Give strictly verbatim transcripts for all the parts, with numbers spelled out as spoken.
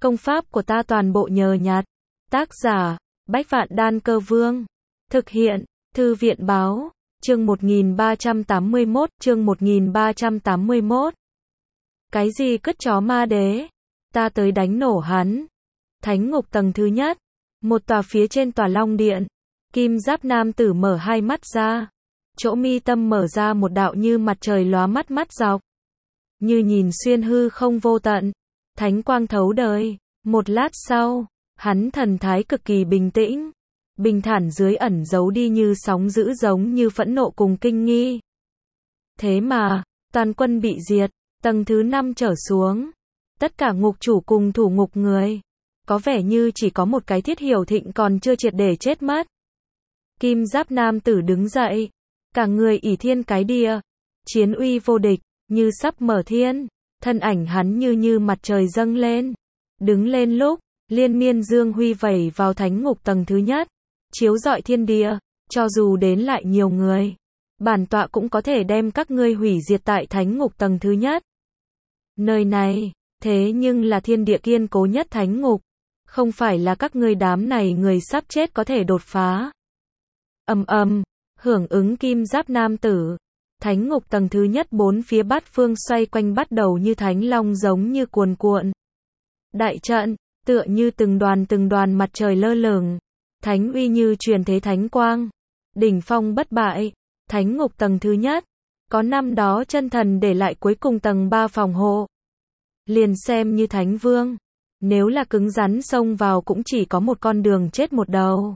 Công pháp của ta toàn bộ nhờ nhặt. Tác giả, Bách Vạn Đan Cơ Vương. Thực hiện, Thư viện Báo. Chương một nghìn ba trăm tám mươi mốt, chương một nghìn ba trăm tám mươi mốt. Cái gì cứt chó ma đế? Ta tới đánh nổ hắn. Thánh ngục tầng thứ nhất. Một tòa phía trên tòa Long Điện. Kim giáp nam tử mở hai mắt ra. Chỗ mi tâm mở ra một đạo như mặt trời lóa mắt mắt dọc. Như nhìn xuyên hư không vô tận. Thánh quang thấu đời. Một lát sau, hắn thần thái cực kỳ bình tĩnh. Bình thản dưới ẩn giấu đi như sóng dữ giống như phẫn nộ cùng kinh nghi. Thế mà, toàn quân bị diệt, tầng thứ năm trở xuống. Tất cả ngục chủ cùng thủ ngục người. Có vẻ như chỉ có một cái Thiết Hiểu Thịnh còn chưa triệt để chết mất. Kim giáp nam tử đứng dậy. Cả người ỷ thiên cái địa. Chiến uy vô địch, như sắp mở thiên. Thân ảnh hắn như như mặt trời dâng lên. Đứng lên lúc, liên miên dương huy vẩy vào thánh ngục tầng thứ nhất. Chiếu rọi thiên địa, cho dù đến lại nhiều người. Bản tọa cũng có thể đem các ngươi hủy diệt tại thánh ngục tầng thứ nhất. Nơi này, thế nhưng là thiên địa kiên cố nhất thánh ngục. Không phải là các ngươi đám này người sắp chết có thể đột phá. Ầm ầm, hưởng ứng kim giáp nam tử. Thánh ngục tầng thứ nhất bốn phía bát phương xoay quanh bắt đầu như thánh long giống như cuồn cuộn. Đại trận, tựa như từng đoàn từng đoàn mặt trời lơ lửng. Thánh uy như truyền thế thánh quang. Đỉnh phong bất bại. Thánh ngục tầng thứ nhất. Có năm đó chân thần để lại cuối cùng tầng ba phòng hộ. Liền xem như thánh vương. Nếu là cứng rắn xông vào cũng chỉ có một con đường chết một đầu.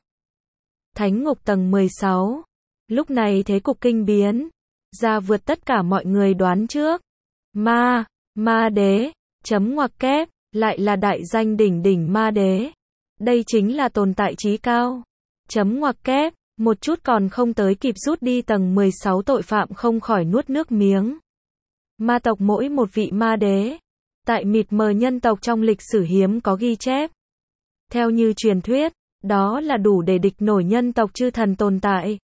Thánh ngục tầng mười sáu. Lúc này thế cục kinh biến. Ra vượt tất cả mọi người đoán trước. Ma, ma đế, chấm ngoặc kép, lại là đại danh đỉnh đỉnh ma đế. Đây chính là tồn tại trí cao. Chấm ngoặc kép, một chút còn không tới kịp rút đi tầng mười sáu tội phạm không khỏi nuốt nước miếng. Ma tộc mỗi một vị ma đế. Tại mịt mờ nhân tộc trong lịch sử hiếm có ghi chép. Theo như truyền thuyết, đó là đủ để địch nổi nhân tộc chư thần tồn tại.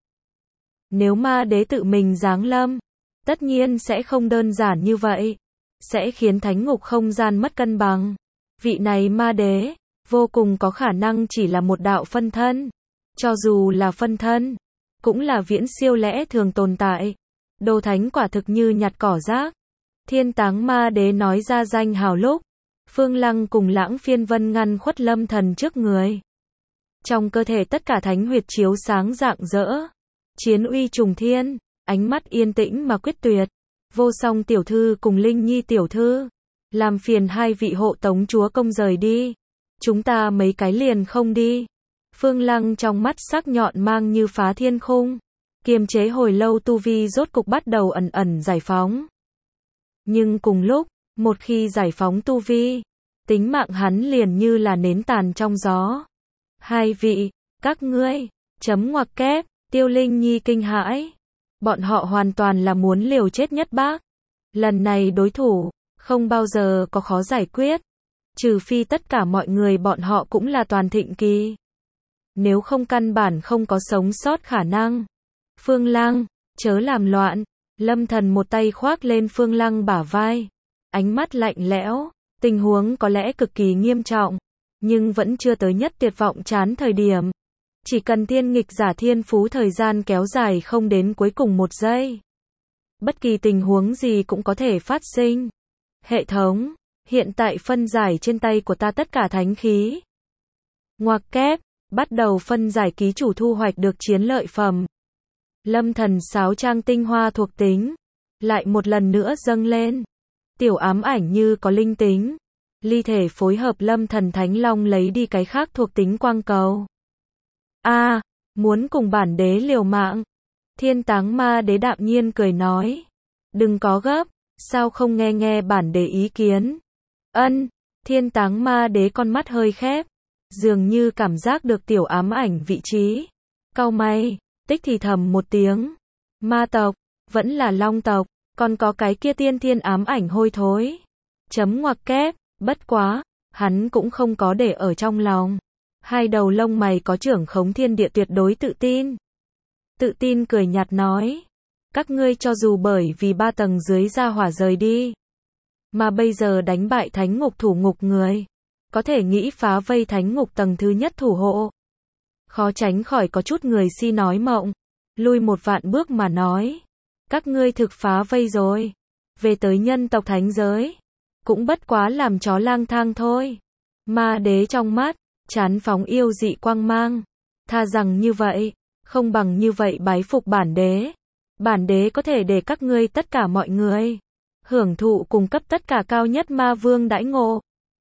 Nếu ma đế tự mình giáng lâm, tất nhiên sẽ không đơn giản như vậy. Sẽ khiến thánh ngục không gian mất cân bằng. Vị này ma đế, vô cùng có khả năng chỉ là một đạo phân thân. Cho dù là phân thân, cũng là viễn siêu lẽ thường tồn tại. Đồ thánh quả thực như nhặt cỏ rác. Thiên táng ma đế nói ra danh hào lúc. Phương Lăng cùng Lãng Phiên Vân ngăn khuất Lâm Thần trước người. Trong cơ thể tất cả thánh huyệt chiếu sáng rạng rỡ. Chiến uy trùng thiên, ánh mắt yên tĩnh mà quyết tuyệt. Vô Song tiểu thư cùng Linh Nhi tiểu thư. Làm phiền hai vị hộ tống chúa công rời đi. Chúng ta mấy cái liền không đi. Phương Lăng trong mắt sắc nhọn mang như phá thiên khung. Kiềm chế hồi lâu tu vi rốt cục bắt đầu ẩn ẩn giải phóng. Nhưng cùng lúc, một khi giải phóng tu vi, tính mạng hắn liền như là nến tàn trong gió. Hai vị, các ngươi, chấm ngoặc kép, Tiêu Linh Nhi kinh hãi. Bọn họ hoàn toàn là muốn liều chết nhất bác. Lần này đối thủ, không bao giờ có khó giải quyết. Trừ phi tất cả mọi người bọn họ cũng là toàn thịnh kỳ. Nếu không căn bản không có sống sót khả năng. Phương Lăng, chớ làm loạn. Lâm Thần một tay khoác lên Phương Lăng bả vai. Ánh mắt lạnh lẽo. Tình huống có lẽ cực kỳ nghiêm trọng. Nhưng vẫn chưa tới nhất tuyệt vọng chán thời điểm. Chỉ cần thiên nghịch giả thiên phú thời gian kéo dài không đến cuối cùng một giây. Bất kỳ tình huống gì cũng có thể phát sinh. Hệ thống, hiện tại phân giải trên tay của ta tất cả thánh khí. Ngoặc kép, bắt đầu phân giải ký chủ thu hoạch được chiến lợi phẩm. Lâm Thần sáo trang tinh hoa thuộc tính. Lại một lần nữa dâng lên. Tiểu ám ảnh như có linh tính. Ly thể phối hợp Lâm Thần Thánh Long lấy đi cái khác thuộc tính quang cầu. A, à, muốn cùng bản đế liều mạng. Thiên táng ma đế đạm nhiên cười nói. Đừng có gấp, sao không nghe nghe bản đế ý kiến. Ân, thiên táng ma đế con mắt hơi khép. Dường như cảm giác được tiểu ám ảnh vị trí. Cau mày, tích thì thầm một tiếng. Ma tộc, vẫn là long tộc, còn có cái kia tiên thiên ám ảnh hôi thối. Chấm ngoặc kép, bất quá, hắn cũng không có để ở trong lòng. Hai đầu lông mày có trưởng khống thiên địa tuyệt đối tự tin. Tự tin cười nhạt nói. Các ngươi cho dù bởi vì ba tầng dưới ra hỏa rời đi. Mà bây giờ đánh bại thánh ngục thủ ngục người. có thể nghĩ phá vây thánh ngục tầng thứ nhất thủ hộ. Khó tránh khỏi có chút người si nói mộng, lui một vạn bước mà nói. Các ngươi thực phá vây rồi. Về tới nhân tộc thánh giới, cũng bất quá làm chó lang thang thôi. Ma đế trong mắt, chán phóng yêu dị quang mang. Tha rằng như vậy, không bằng như vậy bái phục bản đế. Bản đế có thể để các ngươi tất cả mọi người hưởng thụ cung cấp tất cả cao nhất ma vương đãi ngộ.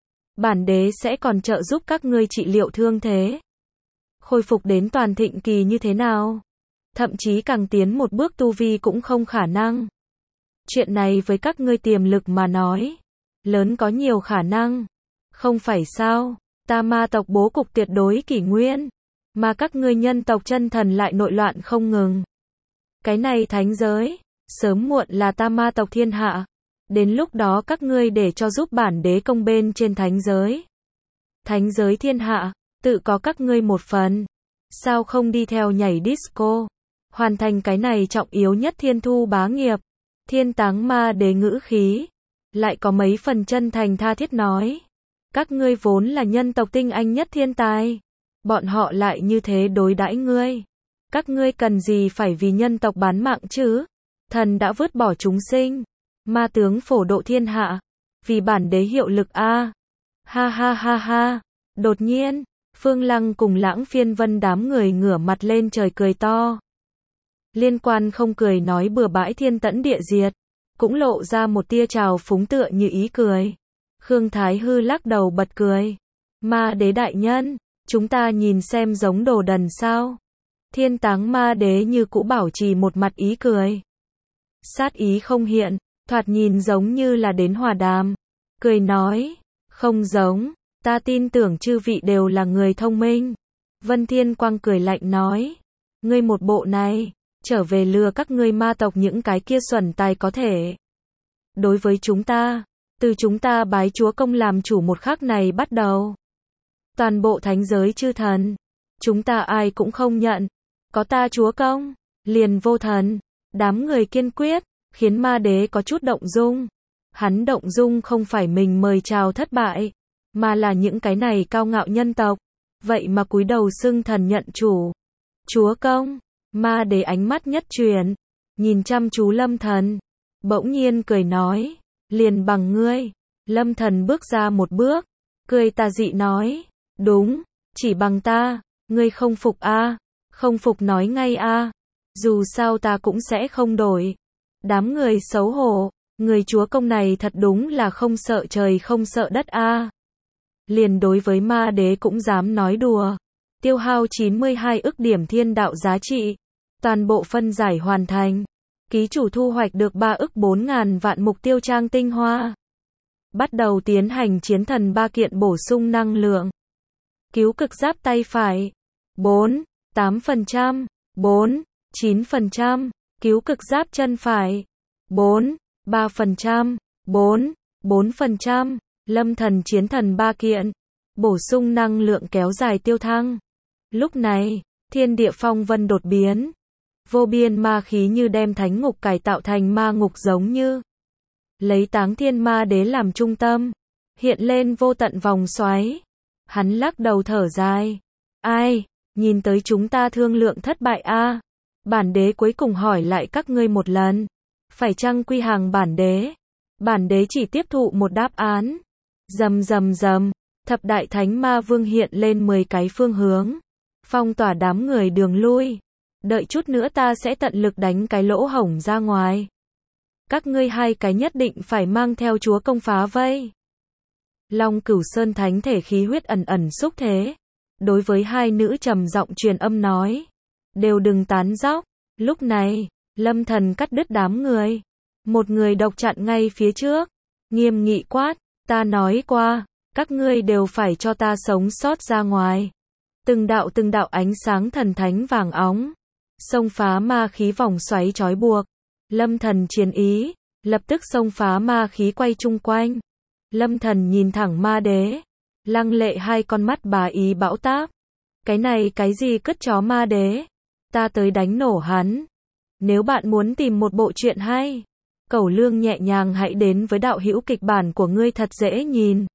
Bản đế sẽ còn trợ giúp các ngươi trị liệu thương thế, khôi phục đến toàn thịnh kỳ như thế nào. Thậm chí càng tiến một bước tu vi cũng không khả năng. Chuyện này với các ngươi tiềm lực mà nói, lớn có nhiều khả năng. Không phải sao, ta ma tộc bố cục tuyệt đối kỷ nguyên, mà các ngươi nhân tộc chân thần lại nội loạn không ngừng. Cái này thánh giới, sớm muộn là ta ma tộc thiên hạ. Đến lúc đó các ngươi để cho giúp bản đế công bên trên thánh giới. Thánh giới thiên hạ, tự có các ngươi một phần. Sao không đi theo nhảy disco, hoàn thành cái này trọng yếu nhất thiên thu bá nghiệp. Thiên táng ma đế ngữ khí, lại có mấy phần chân thành tha thiết nói. Các ngươi vốn là nhân tộc tinh anh nhất thiên tài. Bọn họ lại như thế đối đãi ngươi. Các ngươi cần gì phải vì nhân tộc bán mạng chứ? Thần đã vứt bỏ chúng sinh. Ma tướng phổ độ thiên hạ. Vì bản đế hiệu lực a à. Ha ha ha ha. Đột nhiên, Phương Lăng cùng Lãng Phiên Vân đám người ngửa mặt lên trời cười to. Liên Quan không cười nói bừa bãi thiên tẫn địa diệt, cũng lộ ra một tia trào phúng tựa như ý cười. Khương Thái Hư lắc đầu bật cười. Ma đế đại nhân, chúng ta nhìn xem giống đồ đần sao? Thiên táng ma đế như cũ bảo trì một mặt ý cười. Sát ý không hiện, thoạt nhìn giống như là đến hòa đàm. Cười nói, không giống, ta tin tưởng chư vị đều là người thông minh. Vân Thiên Quang cười lạnh nói, ngươi một bộ này, trở về lừa các ngươi ma tộc những cái kia xuẩn tài có thể. Đối với chúng ta, từ chúng ta bái chúa công làm chủ một khắc này bắt đầu. Toàn bộ thánh giới chư thần, chúng ta ai cũng không nhận. Có ta chúa công, liền vô thần. Đám người kiên quyết, khiến ma đế có chút động dung. Hắn động dung không phải mình mời chào thất bại, mà là những cái này cao ngạo nhân tộc. Vậy mà cúi đầu xưng thần nhận chủ. Chúa công, ma đế ánh mắt nhất chuyển, nhìn chăm chú Lâm Thần. Bỗng nhiên cười nói, liền bằng ngươi. Lâm Thần bước ra một bước, cười tà dị nói, đúng, chỉ bằng ta, ngươi không phục a à? Không phục nói ngay a à? Dù sao ta cũng sẽ không đổi. Đám người xấu hổ, người chúa công này thật đúng là không sợ trời không sợ đất a à? Liền đối với ma đế cũng dám nói đùa. Tiêu hao chín mươi hai ức điểm thiên đạo giá trị, toàn bộ phân giải hoàn thành. Ký chủ thu hoạch được ba ức bốn ngàn vạn mục tiêu trang tinh hoa. Bắt đầu tiến hành chiến thần ba kiện bổ sung năng lượng. Cứu cực giáp tay phải, bốn, tám phần trăm, bốn, chín phần trăm. Cứu cực giáp chân phải, bốn, ba phần trăm, bốn, bốn phần trăm. Lâm thần chiến thần ba kiện, bổ sung năng lượng kéo dài tiêu thăng. Lúc này, thiên địa phong vân đột biến. Vô biên ma khí như đem thánh ngục cải tạo thành ma ngục giống như. Lấy Táng Thiên Ma Đế làm trung tâm, hiện lên vô tận vòng xoáy. Hắn lắc đầu thở dài. Ai, nhìn tới chúng ta thương lượng thất bại a à? Bản đế cuối cùng hỏi lại các ngươi một lần. Phải chăng quy hàng bản đế? Bản đế chỉ tiếp thụ một đáp án. Rầm rầm rầm, thập đại thánh ma vương hiện lên mười cái phương hướng. Phong tỏa đám người đường lui. Đợi chút nữa ta sẽ tận lực đánh cái lỗ hổng ra ngoài. Các ngươi hai cái nhất định phải mang theo chúa công phá vây. Long Cửu Sơn thánh thể khí huyết ẩn ẩn xúc thế. Đối với hai nữ trầm giọng truyền âm nói. Đều đừng tán dóc. Lúc này, Lâm Thần cắt đứt đám người. Một người độc chặn ngay phía trước. Nghiêm nghị quát, ta nói qua, các ngươi đều phải cho ta sống sót ra ngoài. Từng đạo từng đạo ánh sáng thần thánh vàng óng. Xông phá ma khí vòng xoáy trói buộc. Lâm Thần chiến ý, lập tức xông phá ma khí quay chung quanh. Lâm Thần nhìn thẳng ma đế. Lăng lệ hai con mắt bá ý bão táp. Cái này cái gì cất chó ma đế? Ta tới đánh nổ hắn. Nếu bạn muốn tìm một bộ truyện hay, Cẩu Lương nhẹ nhàng hãy đến với đạo hữu kịch bản của ngươi thật dễ nhìn.